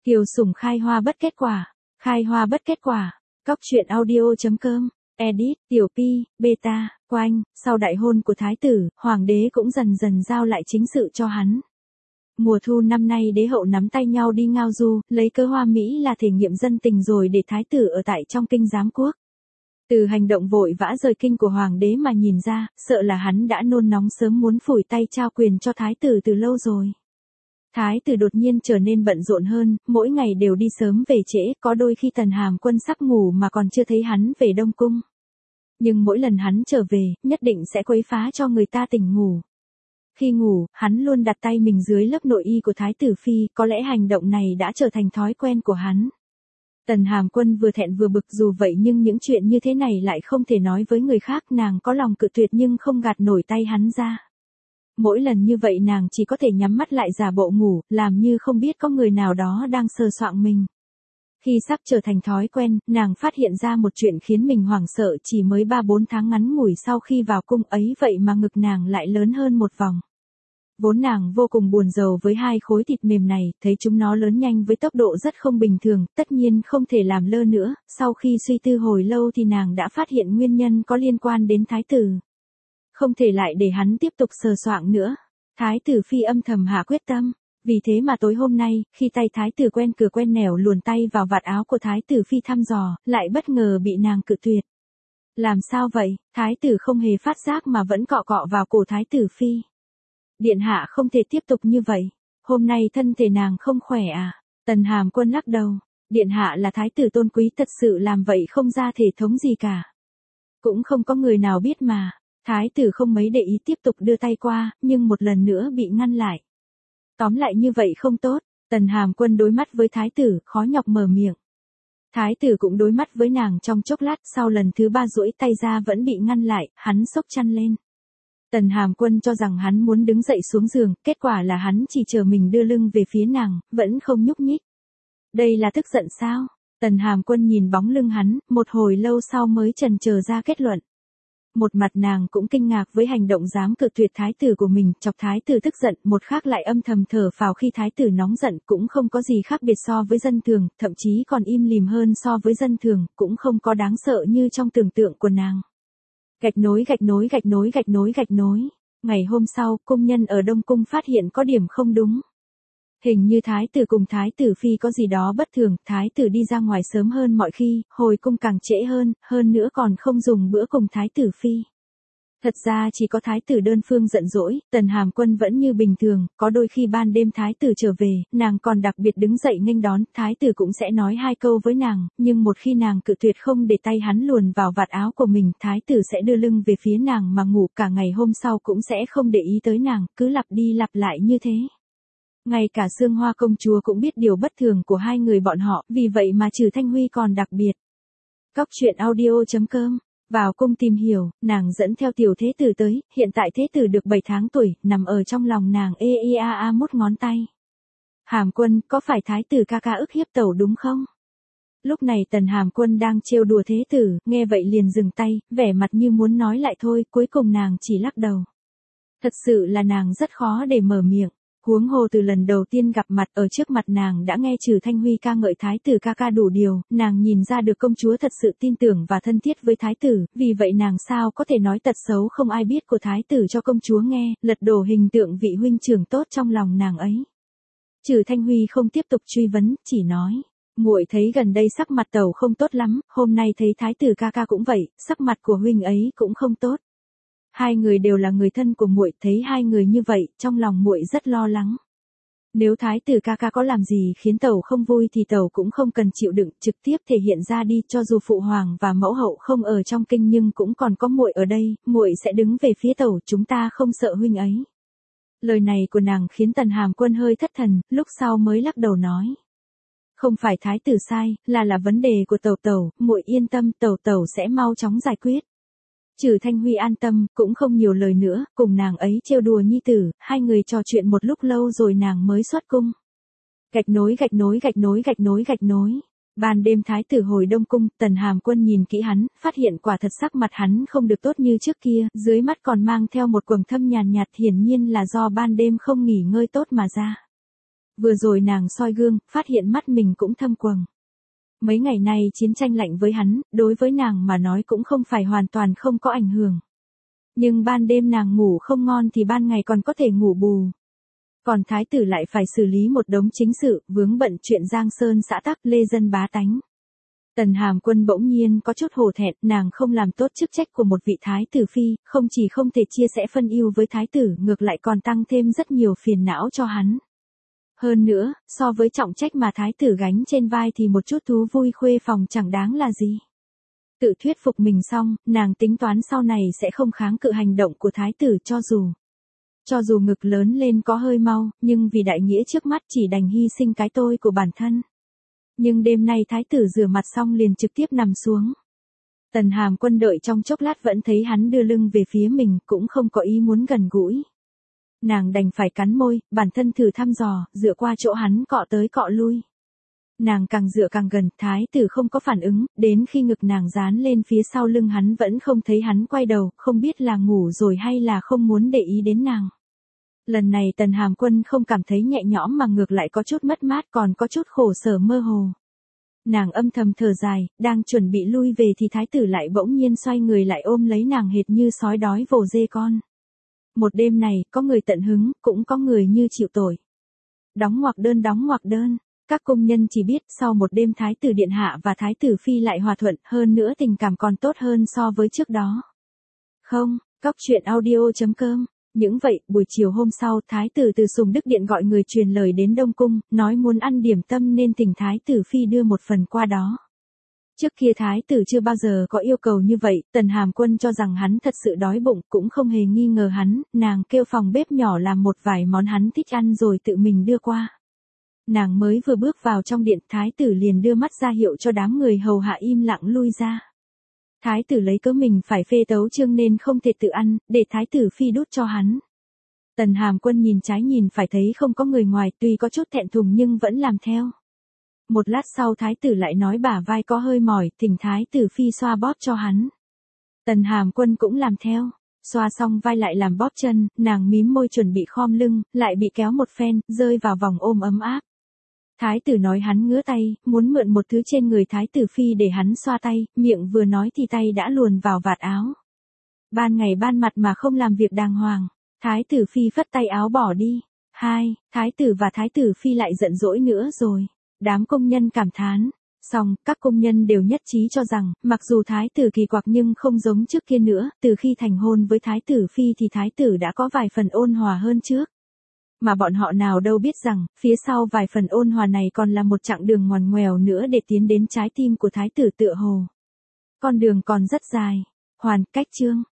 Kiều Sủng khai hoa bất kết quả. Khai hoa bất kết quả. Cóc truyện audio.com. Edit, Tiểu Pi, Beta, Quanh. Sau đại hôn của thái tử, hoàng đế cũng dần dần giao lại chính sự cho hắn. Mùa thu năm nay đế hậu nắm tay nhau đi ngao du, lấy cớ hoa Mỹ là thể nghiệm dân tình rồi để thái tử ở tại trong kinh giám quốc. Từ hành động vội vã rời kinh của hoàng đế mà nhìn ra, sợ là hắn đã nôn nóng sớm muốn phủi tay trao quyền cho thái tử từ lâu rồi. Thái tử đột nhiên trở nên bận rộn hơn, mỗi ngày đều đi sớm về trễ, có đôi khi Tần Hàm Quân sắp ngủ mà còn chưa thấy hắn về Đông Cung. Nhưng mỗi lần hắn trở về, nhất định sẽ quấy phá cho người ta tỉnh ngủ. Khi ngủ, hắn luôn đặt tay mình dưới lớp nội y của Thái tử Phi, có lẽ hành động này đã trở thành thói quen của hắn. Tần Hàm Quân vừa thẹn vừa bực, dù vậy nhưng những chuyện như thế này lại không thể nói với người khác, nàng có lòng cự tuyệt nhưng không gạt nổi tay hắn ra. Mỗi lần như vậy nàng chỉ có thể nhắm mắt lại giả bộ ngủ, làm như không biết có người nào đó đang sờ soạng mình. Khi sắp trở thành thói quen, nàng phát hiện ra một chuyện khiến mình hoảng sợ, chỉ mới 3-4 tháng ngắn ngủi sau khi vào cung ấy vậy mà ngực nàng lại lớn hơn một vòng. Vốn nàng vô cùng buồn rầu với hai khối thịt mềm này, thấy chúng nó lớn nhanh với tốc độ rất không bình thường, tất nhiên không thể làm lơ nữa, sau khi suy tư hồi lâu thì nàng đã phát hiện nguyên nhân có liên quan đến thái tử. Không thể lại để hắn tiếp tục sờ soạng nữa. Thái tử Phi âm thầm hạ quyết tâm. Vì thế mà tối hôm nay, khi tay thái tử quen cửa quen nẻo luồn tay vào vạt áo của thái tử Phi thăm dò, lại bất ngờ bị nàng cự tuyệt. Làm sao vậy? Thái tử không hề phát giác mà vẫn cọ cọ vào cổ thái tử Phi. Điện hạ không thể tiếp tục như vậy. Hôm nay thân thể nàng không khỏe à? Tần Hàm Quân lắc đầu. Điện hạ là thái tử tôn quý, thật sự làm vậy không ra thể thống gì cả. Cũng không có người nào biết mà. Thái tử không mấy để ý, tiếp tục đưa tay qua, nhưng một lần nữa bị ngăn lại. Tóm lại như vậy không tốt. Tần Hàm Quân đối mắt với thái tử, khó nhọc mở miệng. Thái tử cũng đối mắt với nàng trong chốc lát, sau lần thứ 3 duỗi tay ra vẫn bị ngăn lại, hắn xốc chăn lên. Tần Hàm Quân cho rằng hắn muốn đứng dậy xuống giường, kết quả là hắn chỉ chờ mình đưa lưng về phía nàng, vẫn không nhúc nhích. Đây là tức giận sao? Tần Hàm Quân nhìn bóng lưng hắn, một hồi lâu sau mới chần chờ ra kết luận. Một mặt nàng cũng kinh ngạc với hành động dám cự tuyệt thái tử của mình, chọc thái tử tức giận, một khác lại âm thầm thở phào khi thái tử nóng giận, cũng không có gì khác biệt so với dân thường, thậm chí còn im lìm hơn so với dân thường, cũng không có đáng sợ như trong tưởng tượng của nàng. Gạch nối. Ngày hôm sau, cung nhân ở Đông Cung phát hiện có điểm không đúng. Hình như thái tử cùng thái tử Phi có gì đó bất thường, thái tử đi ra ngoài sớm hơn mọi khi, hồi cung càng trễ hơn nữa còn không dùng bữa cùng thái tử Phi. Thật ra chỉ có thái tử đơn phương giận dỗi, Tần Hàm Quân vẫn như bình thường, có đôi khi ban đêm thái tử trở về, nàng còn đặc biệt đứng dậy nghênh đón, thái tử cũng sẽ nói 2 câu với nàng, nhưng một khi nàng cự tuyệt không để tay hắn luồn vào vạt áo của mình, thái tử sẽ đưa lưng về phía nàng mà ngủ, cả ngày hôm sau cũng sẽ không để ý tới nàng, cứ lặp đi lặp lại như thế. Ngay cả Sương Hoa công chúa cũng biết điều bất thường của hai người bọn họ, vì vậy mà Trừ Thanh Huy còn đặc biệt. Cóc truyện audio.com. Vào cung tìm hiểu, nàng dẫn theo tiểu thế tử tới, hiện tại thế tử được 7 tháng tuổi, nằm ở trong lòng nàng mút ngón tay. Hàm Quân, có phải thái tử ca ca ức hiếp tẩu đúng không? Lúc này Tần Hàm Quân đang trêu đùa thế tử, nghe vậy liền dừng tay, vẻ mặt như muốn nói lại thôi, cuối cùng nàng chỉ lắc đầu. Thật sự là nàng rất khó để mở miệng. Huống hồ từ lần đầu tiên gặp mặt, ở trước mặt nàng đã nghe Trừ Thanh Huy ca ngợi thái tử ca ca đủ điều, nàng nhìn ra được công chúa thật sự tin tưởng và thân thiết với thái tử, vì vậy nàng sao có thể nói tật xấu không ai biết của thái tử cho công chúa nghe, lật đổ hình tượng vị huynh trưởng tốt trong lòng nàng ấy. Trừ Thanh Huy không tiếp tục truy vấn, chỉ nói, muội thấy gần đây sắc mặt tẩu không tốt lắm, hôm nay thấy thái tử ca ca cũng vậy, sắc mặt của huynh ấy cũng không tốt. Hai người đều là người thân của muội, thấy hai người như vậy, trong lòng muội rất lo lắng. Nếu thái tử ca ca có làm gì khiến tẩu không vui thì tẩu cũng không cần chịu đựng, trực tiếp thể hiện ra đi, cho dù phụ hoàng và mẫu hậu không ở trong kinh nhưng cũng còn có muội ở đây, muội sẽ đứng về phía tẩu, chúng ta không sợ huynh ấy. Lời này của nàng khiến Tần Hàm Quân hơi thất thần, lúc sau mới lắc đầu nói. Không phải thái tử sai, là vấn đề của tẩu, muội yên tâm, tẩu sẽ mau chóng giải quyết. Trừ Thanh Huy an tâm, cũng không nhiều lời nữa, cùng nàng ấy trêu đùa nhi tử, hai người trò chuyện một lúc lâu rồi nàng mới xuất cung. Gạch nối. Ban đêm thái tử hồi Đông Cung, Tần Hàm Quân nhìn kỹ hắn, phát hiện quả thật sắc mặt hắn không được tốt như trước kia, dưới mắt còn mang theo một quầng thâm nhàn nhạt, hiển nhiên là do ban đêm không nghỉ ngơi tốt mà ra. Vừa rồi nàng soi gương, phát hiện mắt mình cũng thâm quầng. Mấy ngày nay chiến tranh lạnh với hắn, đối với nàng mà nói cũng không phải hoàn toàn không có ảnh hưởng. Nhưng ban đêm nàng ngủ không ngon thì ban ngày còn có thể ngủ bù. Còn thái tử lại phải xử lý một đống chính sự, vướng bận chuyện Giang Sơn xã tắc lê dân bá tánh. Tần Hàm Quân bỗng nhiên có chút hổ thẹn, nàng không làm tốt chức trách của một vị thái tử phi, không chỉ không thể chia sẻ phân ưu với thái tử, ngược lại còn tăng thêm rất nhiều phiền não cho hắn. Hơn nữa, so với trọng trách mà thái tử gánh trên vai thì một chút thú vui khuê phòng chẳng đáng là gì. Tự thuyết phục mình xong, nàng tính toán sau này sẽ không kháng cự hành động của thái tử cho dù ngực lớn lên có hơi mau, nhưng vì đại nghĩa trước mắt chỉ đành hy sinh cái tôi của bản thân. Nhưng đêm nay thái tử rửa mặt xong liền trực tiếp nằm xuống. Tần Hàm Quân đợi trong chốc lát vẫn thấy hắn đưa lưng về phía mình, cũng không có ý muốn gần gũi. Nàng đành phải cắn môi, bản thân thử thăm dò, dựa qua chỗ hắn cọ tới cọ lui. Nàng càng dựa càng gần, thái tử không có phản ứng, đến khi ngực nàng dán lên phía sau lưng hắn vẫn không thấy hắn quay đầu, không biết là ngủ rồi hay là không muốn để ý đến nàng. Lần này Tần Hàm Quân không cảm thấy nhẹ nhõm mà ngược lại có chút mất mát, còn có chút khổ sở mơ hồ. Nàng âm thầm thở dài, đang chuẩn bị lui về thì thái tử lại bỗng nhiên xoay người lại ôm lấy nàng hệt như sói đói vồ dê con. Một đêm này, có người tận hứng, cũng có người như chịu tội. Đóng ngoặc đơn. Các công nhân chỉ biết sau một đêm thái tử điện hạ và thái tử phi lại hòa thuận, hơn nữa tình cảm còn tốt hơn so với trước đó. Không, Cóc Truyện Audio.com. Những vậy, buổi chiều hôm sau, thái tử từ Sùng Đức Điện gọi người truyền lời đến Đông Cung, nói muốn ăn điểm tâm nên thỉnh thái tử phi đưa một phần qua đó. Trước kia thái tử chưa bao giờ có yêu cầu như vậy, Tần Hàm Quân cho rằng hắn thật sự đói bụng, cũng không hề nghi ngờ hắn, nàng kêu phòng bếp nhỏ làm một vài món hắn thích ăn rồi tự mình đưa qua. Nàng mới vừa bước vào trong điện, thái tử liền đưa mắt ra hiệu cho đám người hầu hạ im lặng lui ra. Thái tử lấy cớ mình phải phê tấu chương nên không thể tự ăn, để thái tử phi đút cho hắn. Tần Hàm Quân nhìn trái nhìn phải thấy không có người ngoài, tuy có chút thẹn thùng nhưng vẫn làm theo. Một lát sau thái tử lại nói bả vai có hơi mỏi, thỉnh thái tử phi xoa bóp cho hắn. Tần Hàm Quân cũng làm theo, xoa xong vai lại làm bóp chân, nàng mím môi chuẩn bị khom lưng, lại bị kéo một phen, rơi vào vòng ôm ấm áp. Thái tử nói hắn ngứa tay, muốn mượn một thứ trên người thái tử phi để hắn xoa tay, miệng vừa nói thì tay đã luồn vào vạt áo. Ban ngày ban mặt mà không làm việc đàng hoàng, thái tử phi phất tay áo bỏ đi. Thái tử và thái tử phi lại giận dỗi nữa rồi. Đám công nhân cảm thán. Xong, các công nhân đều nhất trí cho rằng, mặc dù thái tử kỳ quặc nhưng không giống trước kia nữa, từ khi thành hôn với thái tử phi thì thái tử đã có vài phần ôn hòa hơn trước. Mà bọn họ nào đâu biết rằng, phía sau vài phần ôn hòa này còn là một chặng đường ngoằn ngoèo nữa để tiến đến trái tim của thái tử tựa hồ. Con đường còn rất dài. Hoàn, cách chương.